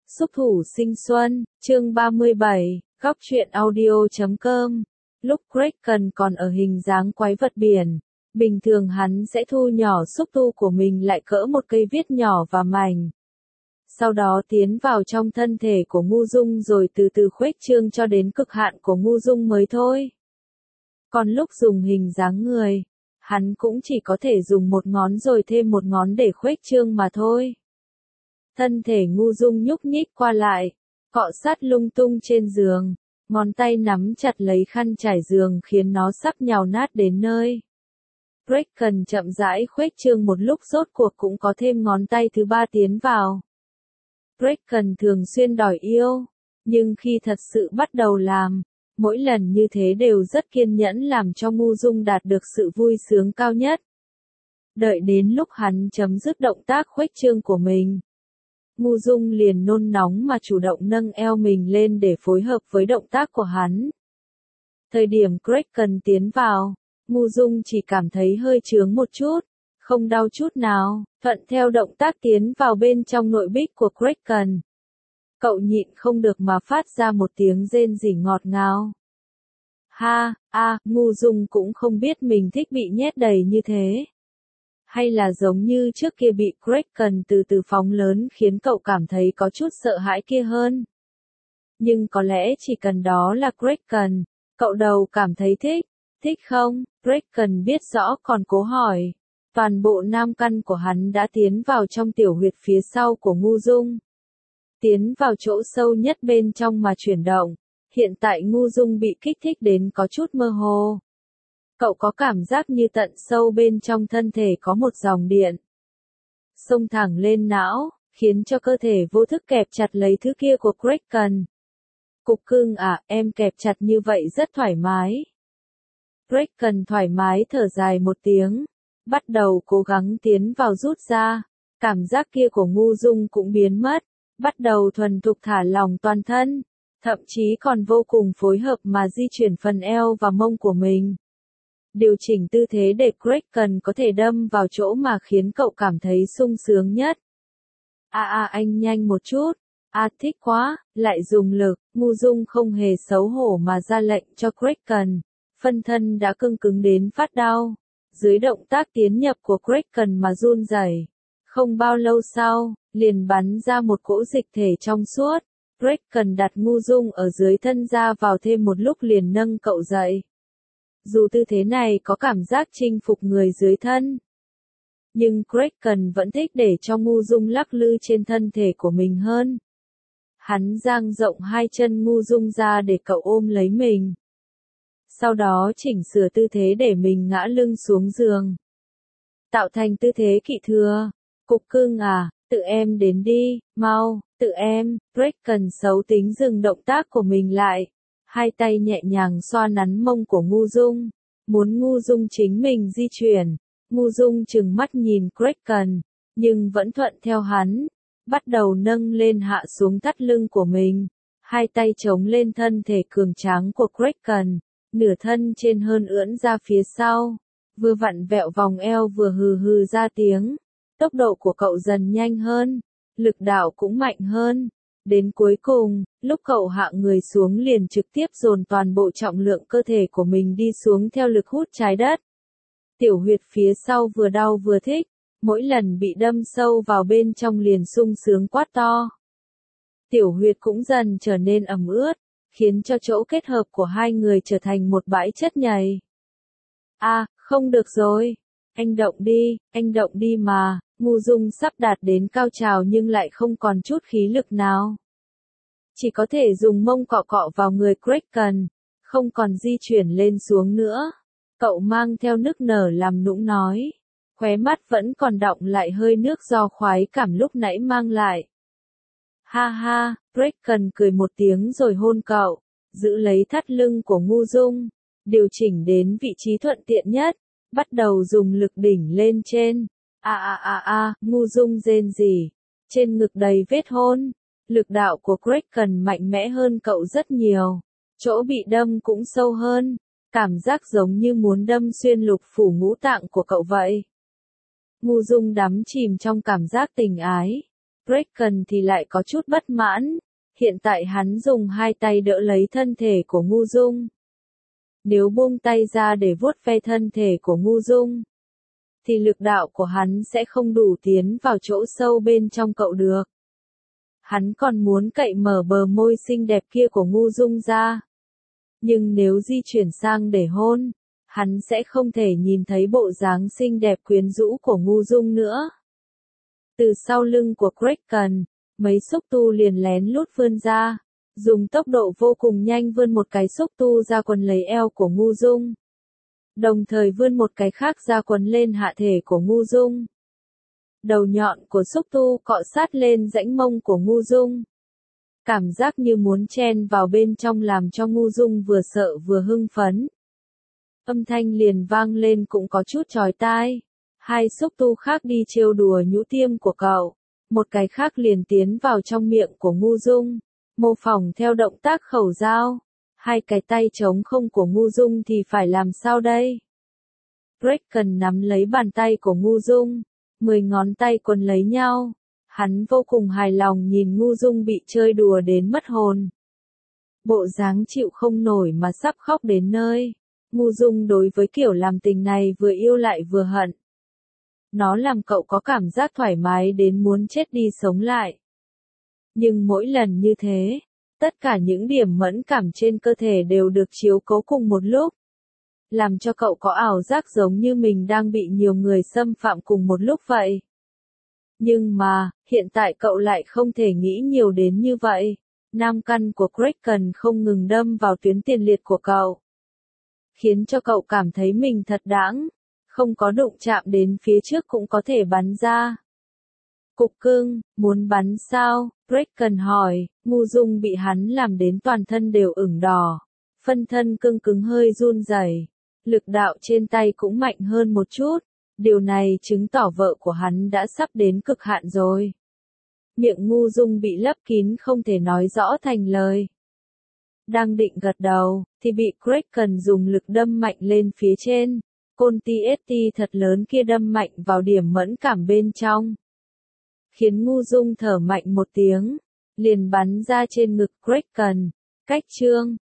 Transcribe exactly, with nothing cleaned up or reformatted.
Xúc thủ sinh xuân, chương ba mươi bảy, góc truyện audio chấm com. Lúc Kraken còn ở hình dáng quái vật biển, bình thường hắn sẽ thu nhỏ xúc tu của mình lại cỡ một cây viết nhỏ và mảnh. Sau đó tiến vào trong thân thể của Ngu Dung rồi từ từ khuếch trương cho đến cực hạn của Ngu Dung mới thôi. Còn lúc dùng hình dáng người, hắn cũng chỉ có thể dùng một ngón rồi thêm một ngón để khuếch trương mà thôi. Thân thể Ngu Dung nhúc nhích qua lại, cọ sát lung tung trên giường, ngón tay nắm chặt lấy khăn trải giường khiến nó sắp nhào nát đến nơi. Kraken chậm rãi khuếch trương một lúc rốt cuộc cũng có thêm ngón tay thứ ba tiến vào. Kraken thường xuyên đòi yêu, nhưng khi thật sự bắt đầu làm, mỗi lần như thế đều rất kiên nhẫn làm cho Ngu Dung đạt được sự vui sướng cao nhất. Đợi đến lúc hắn chấm dứt động tác khuếch trương của mình, Ngu Dung liền nôn nóng mà chủ động nâng eo mình lên để phối hợp với động tác của hắn. Thời điểm Kraken tiến vào, Ngu Dung chỉ cảm thấy hơi chướng một chút, không đau chút nào, thuận theo động tác tiến vào bên trong nội bích của Kraken. Cậu nhịn không được mà phát ra một tiếng rên rỉ ngọt ngào. Ha, a, à, Ngu Dung cũng không biết mình thích bị nhét đầy như thế. Hay là giống như trước kia bị Kraken từ từ phóng lớn khiến cậu cảm thấy có chút sợ hãi kia hơn. Nhưng có lẽ chỉ cần đó là Kraken, cậu đầu cảm thấy thích, thích không? Kraken biết rõ còn cố hỏi. Toàn bộ nam căn của hắn đã tiến vào trong tiểu huyệt phía sau của Ngu Dung. Tiến vào chỗ sâu nhất bên trong mà chuyển động, hiện tại Ngu Dung bị kích thích đến có chút mơ hồ. Cậu có cảm giác như tận sâu bên trong thân thể có một dòng điện xông thẳng lên não, khiến cho cơ thể vô thức kẹp chặt lấy thứ kia của Kraken. Cục cưng à, em kẹp chặt như vậy rất thoải mái. Kraken thoải mái thở dài một tiếng, bắt đầu cố gắng tiến vào rút ra, cảm giác kia của Ngu Dung cũng biến mất, bắt đầu thuần thục thả lỏng toàn thân, thậm chí còn vô cùng phối hợp mà di chuyển phần eo và mông của mình. Điều chỉnh tư thế để Kraken có thể đâm vào chỗ mà khiến cậu cảm thấy sung sướng nhất. À à anh nhanh một chút, à thích quá, lại dùng lực, Ngu Dung không hề xấu hổ mà ra lệnh cho Kraken, phân thân đã cứng cứng đến phát đau. Dưới động tác tiến nhập của Kraken mà run rẩy, không bao lâu sau, liền bắn ra một cỗ dịch thể trong suốt. Kraken đặt Ngu Dung ở dưới thân ra vào thêm một lúc liền nâng cậu dậy. Dù tư thế này có cảm giác chinh phục người dưới thân, nhưng Kraken vẫn thích để cho Ngu Dung lắc lư trên thân thể của mình hơn. Hắn dang rộng hai chân Ngu Dung ra để cậu ôm lấy mình. Sau đó chỉnh sửa tư thế để mình ngã lưng xuống giường. Tạo thành tư thế kỵ thừa. Cục cưng à, tự em đến đi, mau, tự em. Kraken xấu tính dừng động tác của mình lại. Hai tay nhẹ nhàng xoa nắn mông của Ngu Dung. Muốn Ngu Dung chính mình di chuyển. Ngu Dung trừng mắt nhìn Kraken, nhưng vẫn thuận theo hắn. Bắt đầu nâng lên hạ xuống thắt lưng của mình. Hai tay chống lên thân thể cường tráng của Kraken. Nửa thân trên hơn ưỡn ra phía sau, vừa vặn vẹo vòng eo vừa hừ hừ ra tiếng. Tốc độ của cậu dần nhanh hơn, lực đạo cũng mạnh hơn. Đến cuối cùng, lúc cậu hạ người xuống liền trực tiếp dồn toàn bộ trọng lượng cơ thể của mình đi xuống theo lực hút trái đất. Tiểu huyệt phía sau vừa đau vừa thích, mỗi lần bị đâm sâu vào bên trong liền sung sướng quát to. Tiểu huyệt cũng dần trở nên ẩm ướt, khiến cho chỗ kết hợp của hai người trở thành một bãi chất nhầy. À, không được rồi. Anh động đi, anh động đi mà. Ngu Dung sắp đạt đến cao trào nhưng lại không còn chút khí lực nào. Chỉ có thể dùng mông cọ cọ vào người Kraken, không còn di chuyển lên xuống nữa. Cậu mang theo nức nở làm nũng nói. Khóe mắt vẫn còn đọng lại hơi nước do khoái cảm lúc nãy mang lại. Ha ha, Kraken cười một tiếng rồi hôn cậu, giữ lấy thắt lưng của Ngu Dung, điều chỉnh đến vị trí thuận tiện nhất, bắt đầu dùng lực đỉnh lên trên. A a a a, Ngu Dung rên rỉ, trên ngực đầy vết hôn, lực đạo của Kraken mạnh mẽ hơn cậu rất nhiều, chỗ bị đâm cũng sâu hơn, cảm giác giống như muốn đâm xuyên lục phủ ngũ tạng của cậu vậy. Ngu Dung đắm chìm trong cảm giác tình ái. Kraken thì lại có chút bất mãn, hiện tại hắn dùng hai tay đỡ lấy thân thể của Ngu Dung. Nếu buông tay ra để vuốt ve thân thể của Ngu Dung, thì lực đạo của hắn sẽ không đủ tiến vào chỗ sâu bên trong cậu được. Hắn còn muốn cậy mở bờ môi xinh đẹp kia của Ngu Dung ra. Nhưng nếu di chuyển sang để hôn, hắn sẽ không thể nhìn thấy bộ dáng xinh đẹp quyến rũ của Ngu Dung nữa. Từ sau lưng của Kraken, mấy xúc tu liền lén lút vươn ra, dùng tốc độ vô cùng nhanh vươn một cái xúc tu ra quấn lấy eo của Ngu Dung. Đồng thời vươn một cái khác ra quấn lên hạ thể của Ngu Dung. Đầu nhọn của xúc tu cọ sát lên rãnh mông của Ngu Dung. Cảm giác như muốn chen vào bên trong làm cho Ngu Dung vừa sợ vừa hưng phấn. Âm thanh liền vang lên cũng có chút chói tai. Hai xúc tu khác đi trêu đùa nhũ tiêm của cậu. Một cái khác liền tiến vào trong miệng của Ngu Dung, mô phỏng theo động tác khẩu dao. Hai cái tay trống không của Ngu Dung thì phải làm sao đây? Kraken nắm lấy bàn tay của Ngu Dung, mười ngón tay quấn lấy nhau. Hắn vô cùng hài lòng nhìn Ngu Dung bị chơi đùa đến mất hồn. Bộ dáng chịu không nổi mà sắp khóc đến nơi. Ngu Dung đối với kiểu làm tình này vừa yêu lại vừa hận. Nó làm cậu có cảm giác thoải mái đến muốn chết đi sống lại. Nhưng mỗi lần như thế, tất cả những điểm mẫn cảm trên cơ thể đều được chiếu cố cùng một lúc. Làm cho cậu có ảo giác giống như mình đang bị nhiều người xâm phạm cùng một lúc vậy. Nhưng mà, hiện tại cậu lại không thể nghĩ nhiều đến như vậy. Nam căn của Kraken không ngừng đâm vào tuyến tiền liệt của cậu. Khiến cho cậu cảm thấy mình thật đãng, không có đụng chạm đến phía trước cũng có thể bắn ra. Cục cưng, muốn bắn sao? Kraken hỏi. Ngu Dung bị hắn làm đến toàn thân đều ửng đỏ. Phân thân cưng cứng hơi run rẩy. Lực đạo trên tay cũng mạnh hơn một chút. Điều này chứng tỏ vợ của hắn đã sắp đến cực hạn rồi. Miệng Ngu Dung bị lấp kín không thể nói rõ thành lời. Đang định gật đầu, thì bị Kraken dùng lực đâm mạnh lên phía trên. Côn ti ét tê thật lớn kia đâm mạnh vào điểm mẫn cảm bên trong. Khiến Ngu Dung thở mạnh một tiếng, liền bắn ra trên ngực Kraken. Cách chương